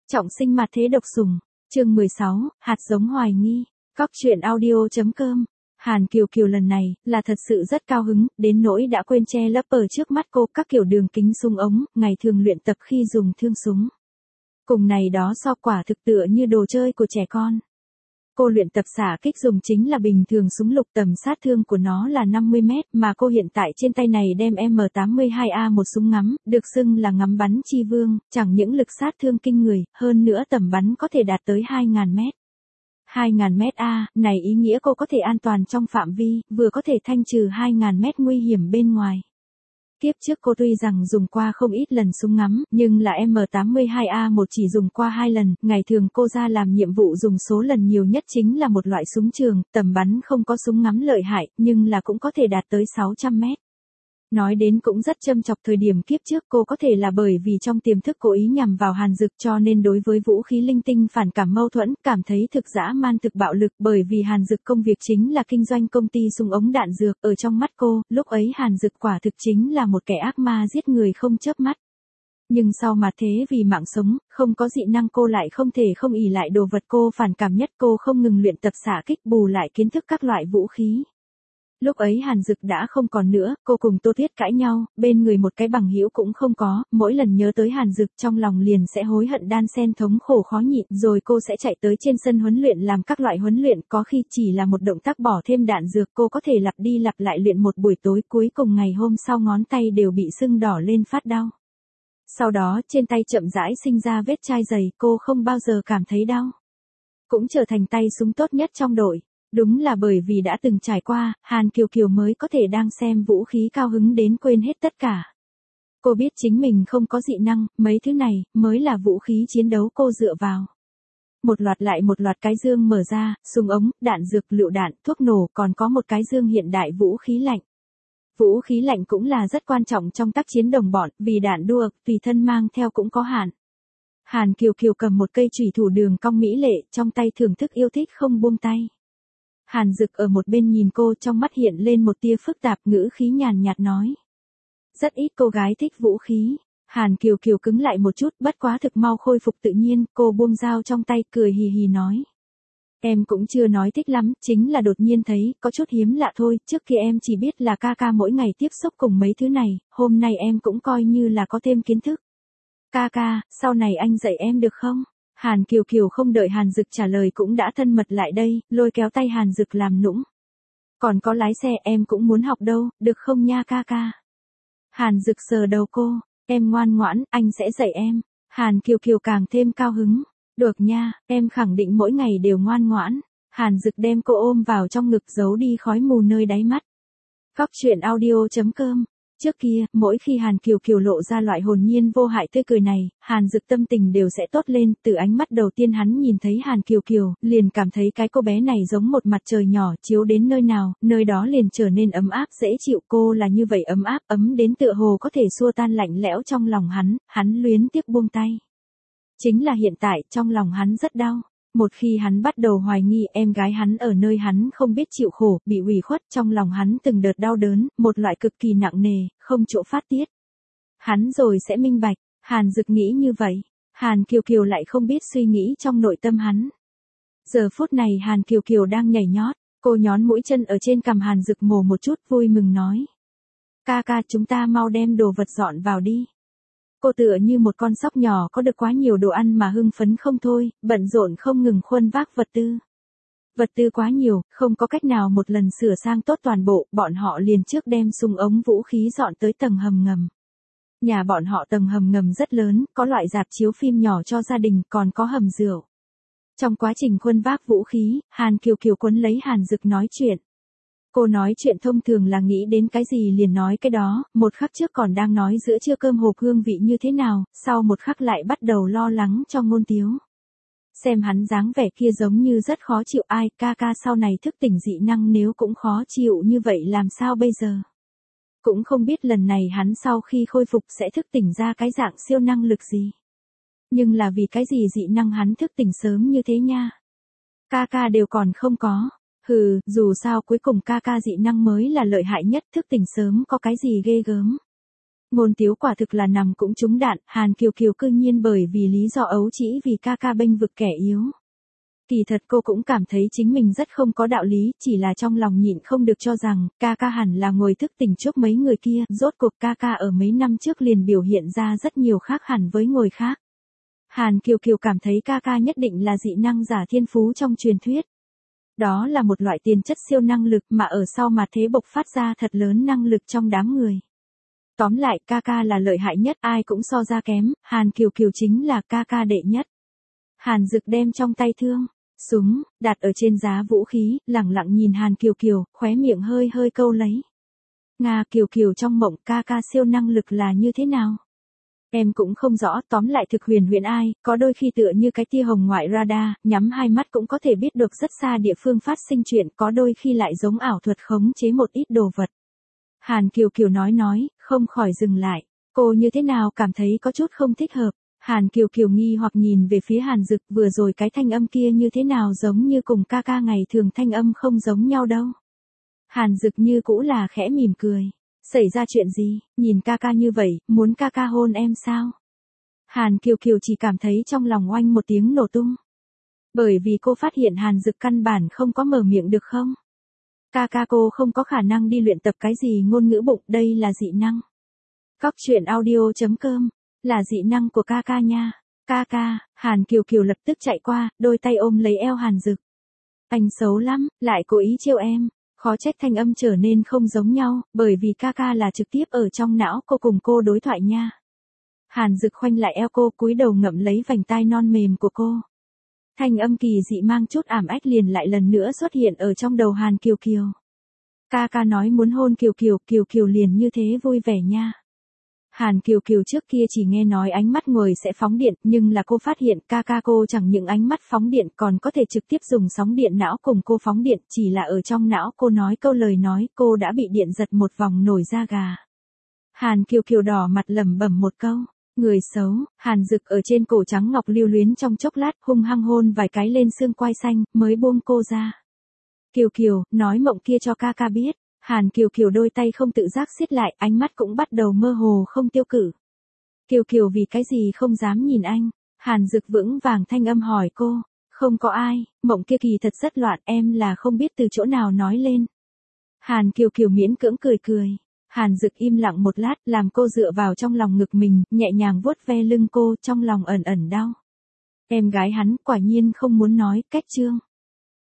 Trọng sinh mặt thế độc sủng, chương 16, hạt giống hoài nghi, Cóc truyện audio.com. Hàn Kiều Kiều lần này, là thật sự rất cao hứng, đến nỗi đã quên che lấp ở trước mắt cô các kiểu đường kính súng ống, ngày thường luyện tập khi dùng thương súng. Cùng này đó so quả thực tựa như đồ chơi của trẻ con. Cô luyện tập xạ kích dùng chính là bình thường súng lục, tầm sát thương của nó là 50 mét, mà cô hiện tại trên tay này đem M82A một súng ngắm, được xưng là ngắm bắn chi vương, chẳng những lực sát thương kinh người, hơn nữa tầm bắn có thể đạt tới 2.000 mét. 2.000 mét A, này ý nghĩa cô có thể an toàn trong phạm vi, vừa có thể thanh trừ 2.000 mét nguy hiểm bên ngoài. Kiếp trước cô tuy rằng dùng qua không ít lần súng ngắm, nhưng là M82A1 chỉ dùng qua 2 lần, ngày thường cô ra làm nhiệm vụ dùng số lần nhiều nhất chính là một loại súng trường, tầm bắn không có súng ngắm lợi hại, nhưng là cũng có thể đạt tới 600 mét. Nói đến cũng rất châm chọc, thời điểm kiếp trước cô có thể là bởi vì trong tiềm thức cố ý nhằm vào Hàn Dực cho nên đối với vũ khí linh tinh phản cảm mâu thuẫn, cảm thấy thực dã man thực bạo lực, bởi vì Hàn Dực công việc chính là kinh doanh công ty súng ống đạn dược, ở trong mắt cô, lúc ấy Hàn Dực quả thực chính là một kẻ ác ma giết người không chớp mắt. Nhưng sau mà thế vì mạng sống, không có dị năng cô lại không thể không ỷ lại đồ vật cô phản cảm nhất, cô không ngừng luyện tập xạ kích bù lại kiến thức các loại vũ khí. Lúc ấy Hàn Dực đã không còn nữa, cô cùng Tô Thiết cãi nhau, bên người một cái bằng hữu cũng không có, mỗi lần nhớ tới Hàn Dực trong lòng liền sẽ hối hận đan xen thống khổ khó nhịn, rồi cô sẽ chạy tới trên sân huấn luyện làm các loại huấn luyện, có khi chỉ là một động tác bỏ thêm đạn dược cô có thể lặp đi lặp lại luyện một buổi tối, cuối cùng ngày hôm sau ngón tay đều bị sưng đỏ lên phát đau. Sau đó trên tay chậm rãi sinh ra vết chai dày, cô không bao giờ cảm thấy đau. Cũng trở thành tay súng tốt nhất trong đội. Đúng là bởi vì đã từng trải qua, Hàn Kiều Kiều mới có thể đang xem vũ khí cao hứng đến quên hết tất cả. Cô biết chính mình không có dị năng, mấy thứ này, mới là vũ khí chiến đấu cô dựa vào. Một loạt lại một loạt cái dương mở ra, súng ống, đạn dược, lựu đạn, thuốc nổ, còn có một cái dương hiện đại vũ khí lạnh. Vũ khí lạnh cũng là rất quan trọng trong tác chiến đồng bọn, vì đạn đua, tùy thân mang theo cũng có hạn. Hàn Kiều Kiều cầm một cây chùy thủ đường cong mỹ lệ, trong tay thưởng thức yêu thích không buông tay. Hàn Dực ở một bên nhìn cô, trong mắt hiện lên một tia phức tạp, ngữ khí nhàn nhạt nói. Rất ít cô gái thích vũ khí. Hàn Kiều Kiều cứng lại một chút, bất quá thực mau khôi phục tự nhiên, cô buông dao trong tay, cười hì hì nói. Em cũng chưa nói thích lắm, chính là đột nhiên thấy, có chút hiếm lạ thôi, trước kia em chỉ biết là ca ca mỗi ngày tiếp xúc cùng mấy thứ này, hôm nay em cũng coi như là có thêm kiến thức. Ca ca, sau này anh dạy em được không? Hàn Kiều Kiều không đợi Hàn Dực trả lời cũng đã thân mật lại đây, lôi kéo tay Hàn Dực làm nũng. Còn có lái xe em cũng muốn học đâu, được không nha ca ca? Hàn Dực sờ đầu cô, em ngoan ngoãn, anh sẽ dạy em. Hàn Kiều Kiều càng thêm cao hứng. Được nha, em khẳng định mỗi ngày đều ngoan ngoãn. Hàn Dực đem cô ôm vào trong ngực giấu đi khói mù nơi đáy mắt. Cóc truyện audio.com. Trước kia, mỗi khi Hàn Kiều Kiều lộ ra loại hồn nhiên vô hại tươi cười này, Hàn Dực tâm tình đều sẽ tốt lên, từ ánh mắt đầu tiên hắn nhìn thấy Hàn Kiều Kiều, liền cảm thấy cái cô bé này giống một mặt trời nhỏ chiếu đến nơi nào, nơi đó liền trở nên ấm áp dễ chịu, cô là như vậy ấm áp, ấm đến tựa hồ có thể xua tan lạnh lẽo trong lòng hắn luyến tiếc buông tay. Chính là hiện tại, trong lòng hắn rất đau. Một khi hắn bắt đầu hoài nghi em gái hắn ở nơi hắn không biết chịu khổ, bị ủy khuất, trong lòng hắn từng đợt đau đớn, một loại cực kỳ nặng nề, không chỗ phát tiết. Hắn rồi sẽ minh bạch, Hàn Dực nghĩ như vậy, Hàn Kiều Kiều lại không biết suy nghĩ trong nội tâm hắn. Giờ phút này Hàn Kiều Kiều đang nhảy nhót, cô nhón mũi chân ở trên cằm Hàn Dực mổ một chút, vui mừng nói. Ca ca, chúng ta mau đem đồ vật dọn vào đi. Cô tựa như một con sóc nhỏ có được quá nhiều đồ ăn mà hưng phấn không thôi, bận rộn không ngừng khuân vác vật tư. Vật tư quá nhiều, không có cách nào một lần sửa sang tốt toàn bộ, bọn họ liền trước đem súng ống vũ khí dọn tới tầng hầm ngầm. Nhà bọn họ tầng hầm ngầm rất lớn, có loại rạp chiếu phim nhỏ cho gia đình, còn có hầm rượu. Trong quá trình khuân vác vũ khí, Hàn Kiều Kiều quấn lấy Hàn Dực nói chuyện. Cô nói chuyện thông thường là nghĩ đến cái gì liền nói cái đó, một khắc trước còn đang nói giữa trưa cơm hộp hương vị như thế nào, sau một khắc lại bắt đầu lo lắng cho Ngôn Tiếu. Xem hắn dáng vẻ kia giống như rất khó chịu, ai, ca ca sau này thức tỉnh dị năng nếu cũng khó chịu như vậy làm sao bây giờ? Cũng không biết lần này hắn sau khi khôi phục sẽ thức tỉnh ra cái dạng siêu năng lực gì. Nhưng là vì cái gì dị năng hắn thức tỉnh sớm như thế nha? Ca ca đều còn không có. Hừ, dù sao cuối cùng ca ca dị năng mới là lợi hại nhất, thức tỉnh sớm có cái gì ghê gớm. Ngôn Tiếu quả thực là nằm cũng trúng đạn, Hàn Kiều Kiều cư nhiên bởi vì lý do ấu trĩ vì ca ca bênh vực kẻ yếu. Kỳ thật cô cũng cảm thấy chính mình rất không có đạo lý, chỉ là trong lòng nhịn không được cho rằng, ca ca hẳn là ngồi thức tỉnh trước mấy người kia, rốt cuộc ca ca ở mấy năm trước liền biểu hiện ra rất nhiều khác hẳn với ngồi khác. Hàn Kiều Kiều cảm thấy ca ca nhất định là dị năng giả thiên phú trong truyền thuyết. Đó là một loại tiền chất siêu năng lực mà ở sau mà thế bộc phát ra thật lớn năng lực trong đám người. Tóm lại ca ca là lợi hại nhất, ai cũng so ra kém, Hàn Kiều Kiều chính là ca ca đệ nhất. Hàn Dực đem trong tay thương, súng, đặt ở trên giá vũ khí, lẳng lặng nhìn Hàn Kiều Kiều, khóe miệng hơi hơi câu lấy. Nga Kiều Kiều trong mộng ca ca siêu năng lực là như thế nào? Em cũng không rõ, tóm lại thực huyền huyền ai, có đôi khi tựa như cái tia hồng ngoại radar, nhắm hai mắt cũng có thể biết được rất xa địa phương phát sinh chuyện, có đôi khi lại giống ảo thuật khống chế một ít đồ vật. Hàn Kiều Kiều nói, không khỏi dừng lại. Cô như thế nào cảm thấy có chút không thích hợp. Hàn Kiều Kiều nghi hoặc nhìn về phía Hàn Dực, vừa rồi cái thanh âm kia như thế nào giống như cùng ca ca ngày thường thanh âm không giống nhau đâu. Hàn Dực như cũ là khẽ mỉm cười. Xảy ra chuyện gì, nhìn ca ca như vậy, muốn ca ca hôn em sao? Hàn Kiều Kiều chỉ cảm thấy trong lòng oanh một tiếng nổ tung. Bởi vì cô phát hiện Hàn Dực căn bản không có mở miệng được không? Ca ca cô không có khả năng đi luyện tập cái gì ngôn ngữ bụng, đây là dị năng. Cóc truyện audio.com, là dị năng của ca ca nha. Ca ca, Hàn Kiều Kiều lập tức chạy qua, đôi tay ôm lấy eo Hàn Dực. Anh xấu lắm, lại cố ý trêu em. Khó trách thanh âm trở nên không giống nhau, bởi vì ca ca là trực tiếp ở trong não cô cùng cô đối thoại nha. Hàn Dực khoanh lại eo cô, cúi đầu ngậm lấy vành tai non mềm của cô. Thanh âm kỳ dị mang chút ảm ách liền lại lần nữa xuất hiện ở trong đầu Hàn Kiều Kiều. Ca ca nói muốn hôn Kiều Kiều, Kiều Kiều liền như thế vui vẻ nha. Hàn Kiều Kiều trước kia chỉ nghe nói ánh mắt người sẽ phóng điện, nhưng là cô phát hiện ca ca cô chẳng những ánh mắt phóng điện còn có thể trực tiếp dùng sóng điện não cùng cô phóng điện, chỉ là ở trong não cô nói câu lời nói cô đã bị điện giật một vòng nổi da gà. Hàn Kiều Kiều đỏ mặt lẩm bẩm một câu, người xấu. Hàn Dực ở trên cổ trắng ngọc lưu luyến trong chốc lát, hung hăng hôn vài cái lên xương quai xanh, mới buông cô ra. Kiều Kiều, nói mộng kia cho ca ca biết. Hàn Kiều Kiều đôi tay không tự giác siết lại, ánh mắt cũng bắt đầu mơ hồ không tiêu cự. Kiều Kiều vì cái gì không dám nhìn anh? Hàn Dực vững vàng thanh âm hỏi cô. Không có ai, mộng kia kỳ thật rất loạn, em là không biết từ chỗ nào nói lên. Hàn Kiều Kiều miễn cưỡng cười cười. Hàn Dực im lặng một lát, làm cô dựa vào trong lòng ngực mình, nhẹ nhàng vuốt ve lưng cô, trong lòng ẩn ẩn đau. Em gái hắn quả nhiên không muốn nói, cách trương.